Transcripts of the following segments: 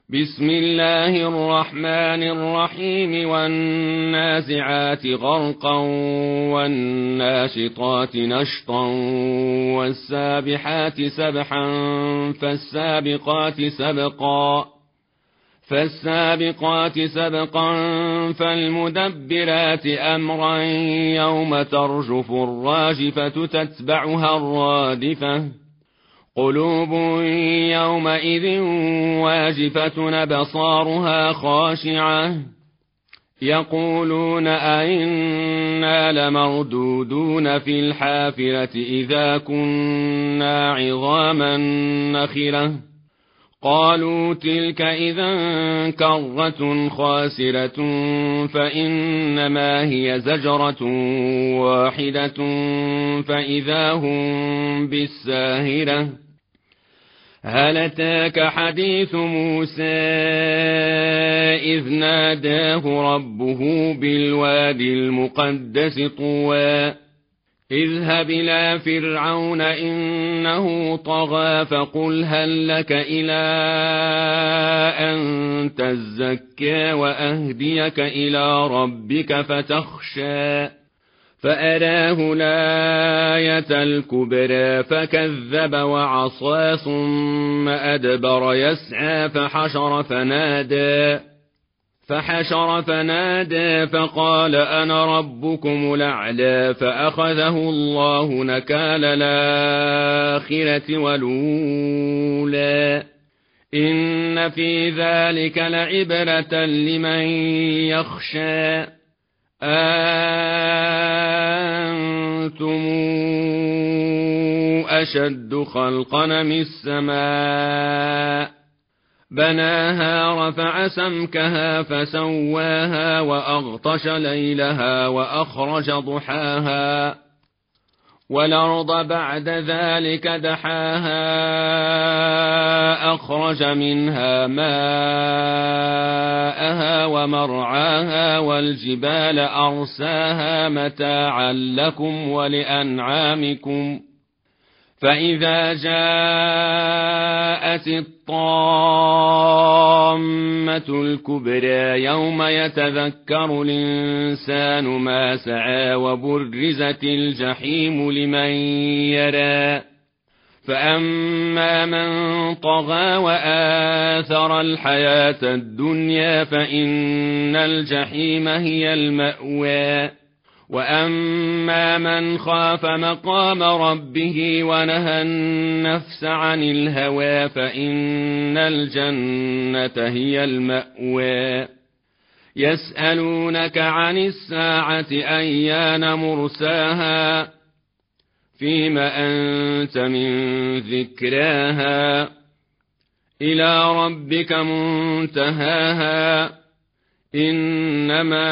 بسم الله الرحمن الرحيم والنازعات غرقا والناشطات نشطا والسابحات سبحا فالسابقات سبقا فالمدبرات أمرا يوم ترجف الراجفة تتبعها الرادفة قلوب يومئذ واجفة أبصارها خاشعة يقولون أئنا لمردودون في الحافرة إذا كنا عظاما نخرة قالوا تلك إذا كرة خاسرة فإنما هي زجرة واحدة فإذا هم بالساهرة هل أتاك حديث موسى إذ ناداه ربه بالوادي المقدس طوى اذهب إلى فرعون إنه طغى فقل هل لك إلى أن تزكى وأهديك إلى ربك فتخشى فأراه الآية الكبرى فكذب وعصى ثم أدبر يسعى فحشر فنادى فقال أنا ربكم الأعلى فأخذه الله نكال الآخرة والأولى إن في ذلك لعبرة لمن يخشى أنتم أشد خلقا من السماء بناها رفع سمكها فسواها وأغطش ليلها وأخرج ضحاها والأرض بعد ذلك دحاها أخرج منها ماءها ومرعاها والجبال أرساها متاعا لكم ولأنعامكم فإذا جاءت الطامة الكبرى يوم يتذكر الإنسان ما سعى وبرزت الجحيم لمن يرى فأما من طغى وآثر الحياة الدنيا فإن الجحيم هي المأوى وأما من خاف مقام ربه ونهى النفس عن الهوى فإن الجنة هي المأوى يسألونك عن الساعة أيان مرساها فيم أنت من ذكراها إلى ربك منتهاها إنما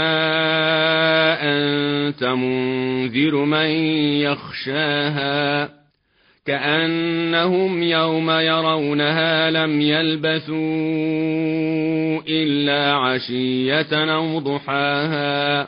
أنت منذر من يخشاها كأنهم يوم يرونها لم يلبثوا إلا عشية أو ضحاها